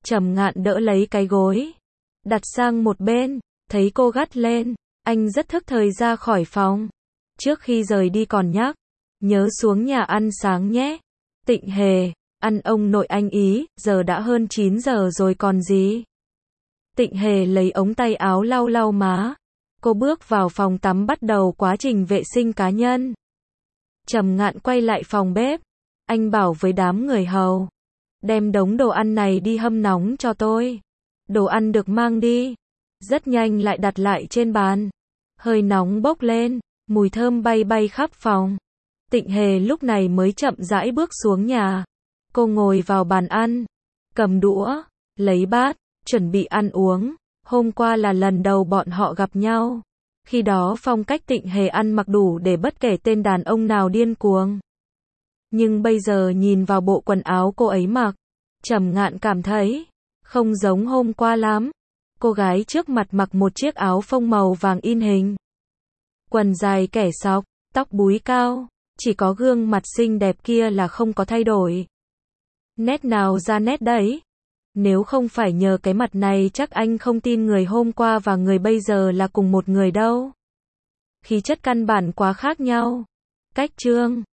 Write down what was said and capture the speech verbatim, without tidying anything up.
Trầm Ngạn đỡ lấy cái gối, đặt sang một bên, thấy cô gắt lên, anh rất thức thời ra khỏi phòng. Trước khi rời đi còn nhắc, nhớ xuống nhà ăn sáng nhé. Tịnh Hề, ăn ông nội anh ý, giờ đã hơn chín giờ rồi còn gì. Tịnh Hề lấy ống tay áo lau lau má. Cô bước vào phòng tắm bắt đầu quá trình vệ sinh cá nhân. Trầm Ngạn quay lại phòng bếp. Anh bảo với đám người hầu, đem đống đồ ăn này đi hâm nóng cho tôi. Đồ ăn được mang đi. Rất nhanh lại đặt lại trên bàn. Hơi nóng bốc lên, mùi thơm bay bay khắp phòng. Tịnh Hề lúc này mới chậm rãi bước xuống nhà. Cô ngồi vào bàn ăn, cầm đũa, lấy bát, chuẩn bị ăn uống. Hôm qua là lần đầu bọn họ gặp nhau. Khi đó phong cách Tịnh Hề ăn mặc đủ để bất kể tên đàn ông nào điên cuồng. Nhưng bây giờ nhìn vào bộ quần áo cô ấy mặc, Trầm Ngạn cảm thấy không giống hôm qua lắm. Cô gái trước mặt mặc một chiếc áo phông màu vàng in hình, quần dài kẻ sọc, tóc búi cao, chỉ có gương mặt xinh đẹp kia là không có thay đổi. Nét nào ra nét đấy. Nếu không phải nhờ cái mặt này chắc anh không tin người hôm qua và người bây giờ là cùng một người đâu. Khí chất căn bản quá khác nhau. Cách trương